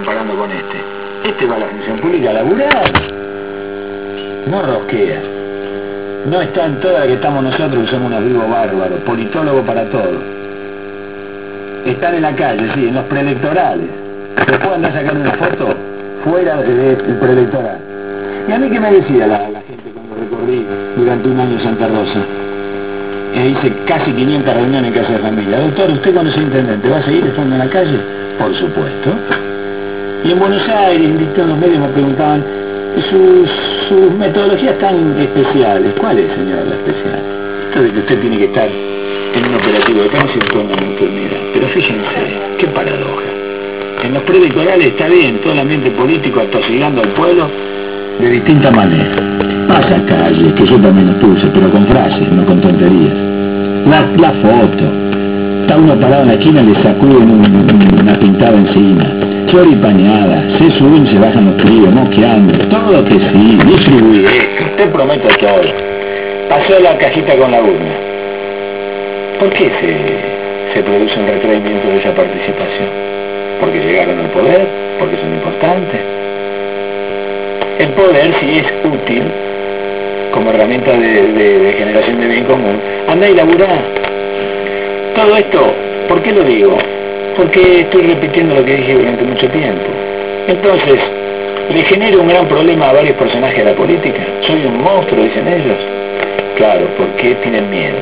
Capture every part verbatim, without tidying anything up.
comparando con este. Este va a la función pública a laburar. No rosquea. No está en toda la que estamos nosotros, que somos unos vivos bárbaros, politólogos para todo. Están en la calle, sí, en los preelectorales. Después andar a sacar una foto fuera del preelectoral. ¿Y a mí qué me decía la, la gente cuando recorrí durante un año Santa Rosa? E hice casi quinientas reuniones en casa de familia. Doctor, ¿usted cuando sea intendente va a seguir estando en la calle? Por supuesto. Y en Buenos Aires, en distintos medios me preguntaban sus, sus metodologías tan especiales. ¿Cuál es, señor, la especial? Esto de que usted tiene que estar en un operativo de tránsito con una enfermedad. Pero fíjense, qué paradoja. En los preelectorales está bien, todo el ambiente político atosigando al pueblo de distinta manera. Pasa calle, que yo también lo puse, pero con frases, no con tonterías. La, la foto. Está uno parado en la esquina y le sacuden un, una pintada encima. Choripaneada, se suben y se bajan los pibes, mosqueando. Todo que sí, distribuye esto, te prometo todo. Pasó la cajita con la urna. ¿Por qué se, se produce un retraimiento de esa participación? ¿Porque llegaron al poder? ¿Porque son importantes? El poder sí es útil como herramienta de, de, de generación de bien común. Andá y laburá. Todo esto, ¿por qué lo digo? Porque estoy repitiendo lo que dije durante mucho tiempo. Entonces, ¿le genero un gran problema a varios personajes de la política? ¿Soy un monstruo, dicen ellos? Claro, porque tienen miedo.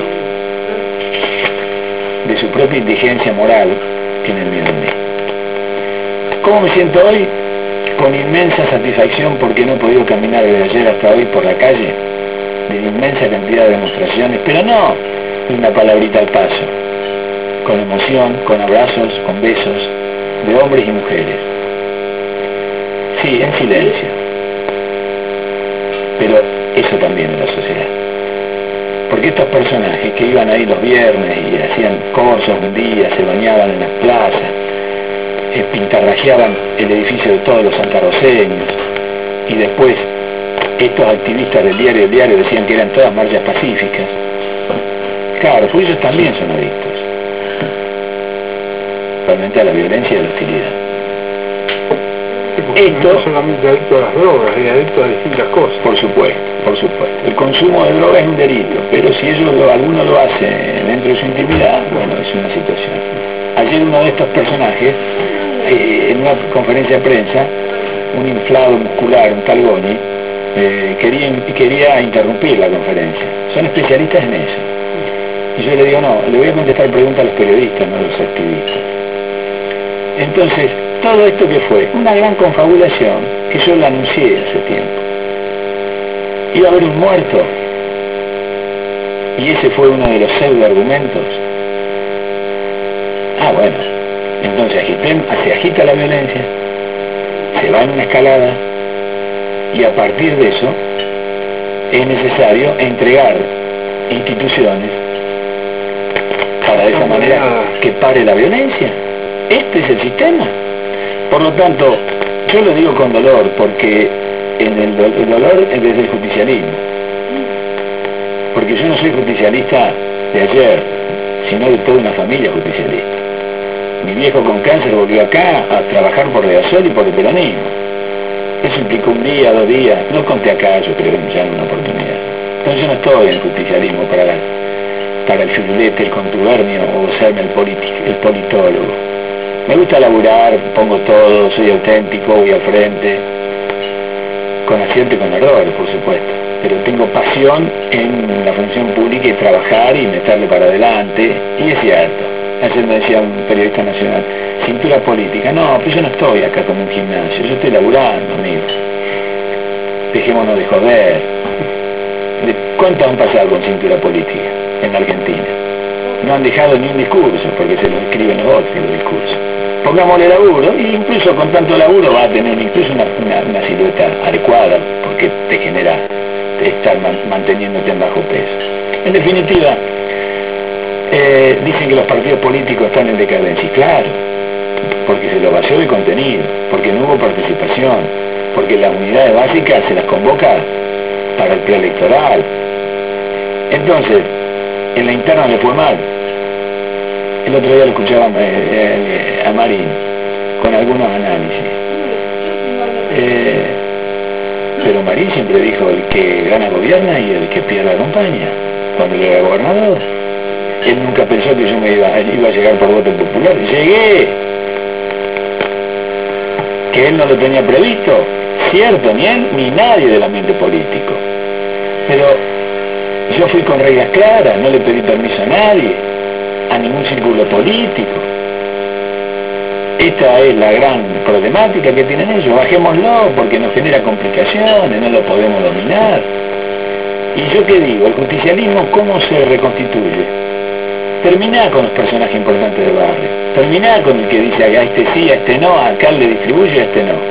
De su propia indigencia moral, tienen miedo a mí. ¿Cómo me siento hoy? Con inmensa satisfacción porque no he podido caminar desde ayer hasta hoy por la calle, de inmensa cantidad de demostraciones, pero no una palabrita al paso, con emoción, con abrazos, con besos, de hombres y mujeres. Sí, en silencio, pero eso también es la sociedad. Porque estos personajes que iban ahí los viernes y hacían corsos un día, se bañaban en las plazas, eh, pintarrajeaban el edificio de todos los santarroceños, y después estos activistas del diario El Diario decían que eran todas marchas pacíficas. Claro, pues ellos también son adictos, realmente a la violencia y a la hostilidad. Esto no solamente adicto a las drogas, es adicto a distintas cosas. Por supuesto, por supuesto. El consumo de drogas es un delito, pero si ellos lo, alguno lo hace dentro de su intimidad, bueno, es una situación. Ayer uno de estos personajes, eh, en una conferencia de prensa, un inflado muscular, un tal Goni, eh, quería, quería interrumpir la conferencia. Son especialistas en eso. Y yo le digo, no, le voy a contestar preguntas a los periodistas, no a los activistas. Entonces, todo esto que fue una gran confabulación que yo la anuncié hace tiempo. Iba a haber un muerto, y ese fue uno de los pseudo argumentos. Ah, bueno, entonces agiten, se agita la violencia, se va en una escalada, y a partir de eso es necesario entregar instituciones para de esa manera que pare la violencia. Este es el sistema. Por lo tanto, yo lo digo con dolor, porque en el, do el dolor es desde el justicialismo. Porque yo no soy justicialista de ayer, sino de toda una familia justicialista. Mi viejo con cáncer volvió acá a trabajar por Regasol y por el peronismo. Eso implicó un día, dos días, no conté acá, yo creo que ya en una oportunidad. Entonces yo no estoy en el justicialismo para, la, para el firulete, el contubernio o serme el, el politólogo. Me gusta laburar, pongo todo, soy auténtico, voy al frente, con acierto y con errores, por supuesto. Pero tengo pasión en la función pública y trabajar y meterle para adelante, y es cierto. Ayer me decía un periodista nacional, cintura política. No, pero yo no estoy acá como un gimnasio, yo estoy laburando, amigos. Dejémonos de joder. ¿Cuánto han pasado con cintura política en Argentina? No han dejado ni un discurso, porque se lo escriben los otros los discursos. Pongámosle laburo, y incluso con tanto laburo va a tener incluso una, una, una silueta adecuada, porque te genera estar man, manteniéndote en bajo peso. En definitiva, eh, dicen que los partidos políticos están en decadencia, y claro, porque se los vació de contenido, porque no hubo participación, porque las unidades básicas se las convoca para el preelectoral. Entonces, en la interna le fue mal. El otro día lo escuchaba eh, eh, a Marín con algunos análisis. siempre dijo el que gana gobierna y el que pierde acompaña. Cuando él era gobernador, él nunca pensó que yo me iba, iba a llegar por voto popular. Llegué. Que él no lo tenía previsto, cierto, ni él ni nadie del ambiente político. Pero yo fui con reglas claras, no le pedí permiso a nadie, a ningún círculo político. Esta es la gran problemática que tienen ellos. Bajémoslo porque nos genera complicaciones, no lo podemos dominar. ¿Y yo qué digo? El justicialismo, ¿cómo se reconstituye? Terminá con los personajes importantes del barrio. Terminá con el que dice a este sí, a este no, a acá le distribuye, a este no.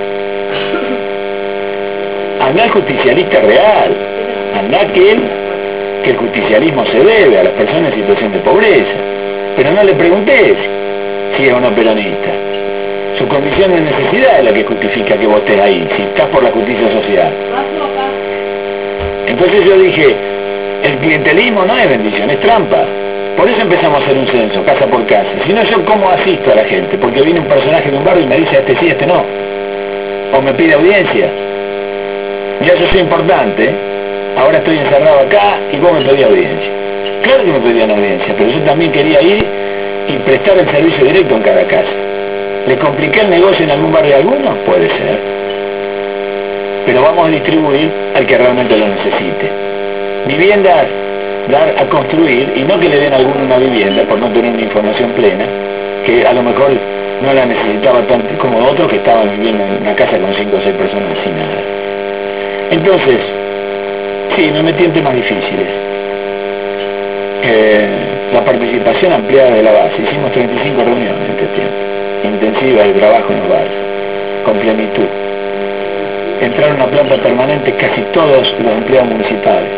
Andá el justicialista real. Andá aquel que el justicialismo se debe a las personas en situación de pobreza. Pero no le preguntés si es o no peronista. Su condición de necesidad es la que justifica que vos estés ahí, si estás por la justicia social. Entonces yo dije, el clientelismo no es bendición, es trampa. Por eso empezamos a hacer un censo, casa por casa. Si no, yo cómo asisto a la gente, porque viene un personaje de un barrio y me dice este sí, este no. O me pide audiencia. Ya yo soy importante, ¿eh? Ahora estoy encerrado acá y vos me pedís audiencia. Claro que me pedían audiencia, pero yo también quería ir y prestar el servicio directo en cada casa. ¿Le compliqué el negocio en algún barrio alguno? Puede ser. Pero vamos a distribuir al que realmente lo necesite. Viviendas, dar a construir, y no que le den a alguno una vivienda, por no tener una información plena, que a lo mejor no la necesitaba tanto como otros que estaban viviendo en una casa con cinco o seis personas sin nada. Entonces, sí, me metí en temas difíciles. Eh, la participación ampliada de la base. Hicimos treinta y cinco reuniones en este tiempo, intensivas de trabajo en los barrios, con plenitud. Entraron a planta permanente casi todos los empleados municipales.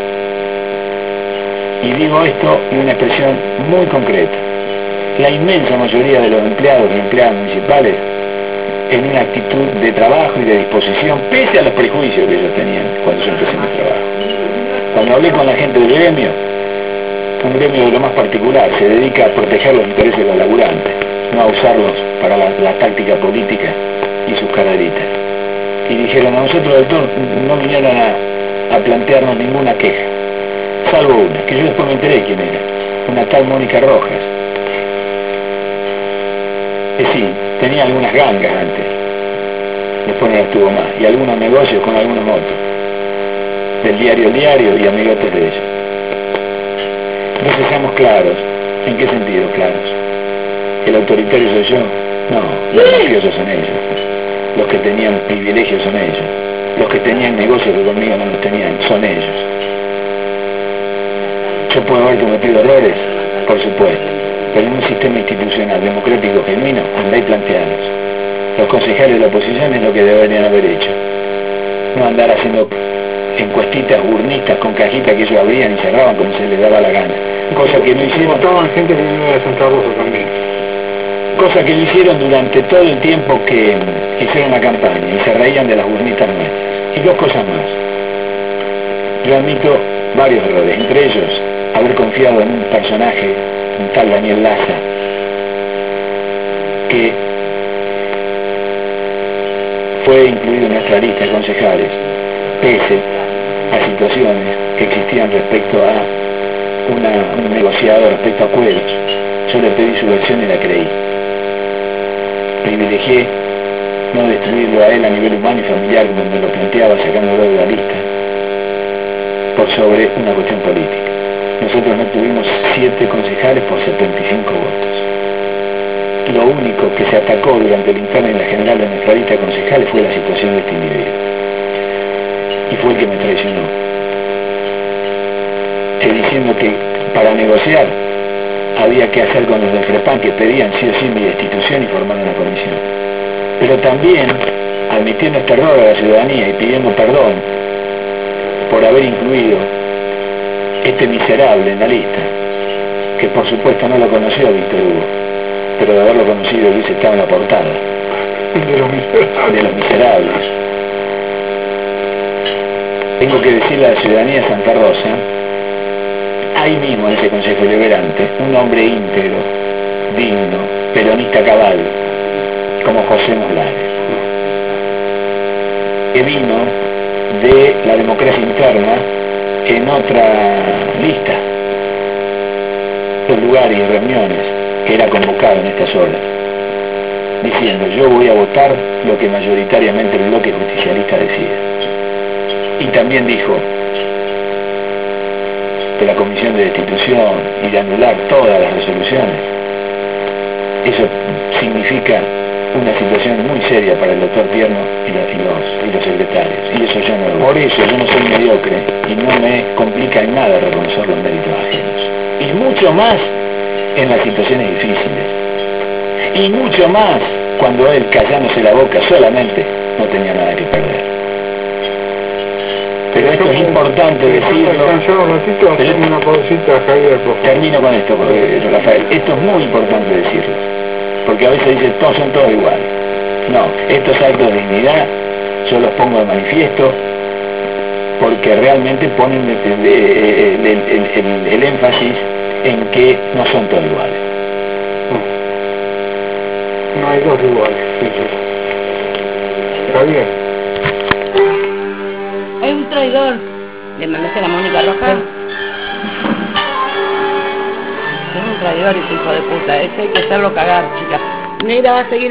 Y digo esto en una expresión muy concreta. La inmensa mayoría de los empleados y empleadas municipales en una actitud de trabajo y de disposición, pese a los prejuicios que ellos tenían cuando yo empecé mi trabajo. Cuando hablé con la gente del gremio, un gremio de lo más particular, se dedica a proteger los intereses de los laburantes, no a usarlos para la, la táctica política y sus carreritas. Y dijeron, a nosotros del todo no vinieron a, a plantearnos ninguna queja, salvo una, que yo después me enteré quién era, una tal Mónica Rojas. Que sí, tenía algunas gangas antes, después no las tuvo más, y algunos negocios con algunos motos, del diario El Diario y amigotes de ellos. Entonces seamos claros. ¿En qué sentido claros? ¿El autoritario soy yo? No, los mafiosos son ellos. Los que tenían privilegios son ellos. Los que tenían negocios que conmigo no los tenían, son ellos. ¿Yo puedo haber cometido errores? Por supuesto. Pero en un sistema institucional, democrático, genuino, andá y plantealos. Los concejales de la oposición es lo que deberían haber hecho. No andar haciendo encuestitas urnistas con cajitas que ellos abrían y cerraban como se les daba la gana. Cosa que no hicieron. Votaban gente que venía de Santa Rosa también. Cosa que lo hicieron durante todo el tiempo que hicieron la campaña y se reían de las urnitas nuestras. Y dos cosas más. Yo admito varios errores, entre ellos haber confiado en un personaje, un tal Daniel Laza, que fue incluido en nuestra lista de concejales, pese a situaciones que existían respecto a una, un negociado, respecto a acuerdos. Yo le pedí su versión y la creí. Privilegié no destruirlo a él a nivel humano y familiar, como me lo planteaba sacándolo de la lista, por sobre una cuestión política. Nosotros no tuvimos siete concejales por setenta y cinco votos. Lo único que se atacó durante el informe en la general de nuestra lista de concejales fue la situación de este individuo. Y fue el que me traicionó. Eh, diciendo que para negociar había que hacer con los del FREPAN, que pedían sí o sí mi destitución y formar una comisión. Pero también, admitiendo este error a la ciudadanía y pidiendo perdón por haber incluido este miserable en la lista, que por supuesto no lo conoció Víctor Hugo, pero de haberlo conocido hubiese estado en la portada de los miserables. de los miserables. Tengo que decirle a la ciudadanía de Santa Rosa, ahí mismo en ese Consejo Deliberante, un hombre íntegro, digno, peronista cabal, como José Molares, que vino de la democracia interna en otra lista, los lugares y reuniones que era convocado en estas horas, diciendo yo voy a votar lo que mayoritariamente el bloque justicialista decide. Y también dijo de la comisión de destitución y de anular todas las resoluciones. Eso significa una situación muy seria para el doctor Tierno y los, y los, y los secretarios, y eso yo no, por eso yo no soy mediocre y no me complica en nada reconocer los méritos ajenos, y mucho más en las situaciones difíciles, y mucho más cuando él, callándose la boca solamente, no tenía nada que perder. Pero esto es importante decirlo. Pero una pausita, Javier, por favor. Termino con esto, porque, Rafael, esto es muy importante decirlo, porque a veces dicen todos son todos iguales. No, estos actos de dignidad yo los pongo de manifiesto porque realmente ponen el, el, el, el, el, el énfasis en que no son todos iguales. No, no hay dos iguales, sí, sí. Javier. Hay un traidor. ¿Le mandaste a la Mónica Roja? Es un traidor ese hijo de puta. Ese hay que hacerlo cagar, chica. Negra va a seguir.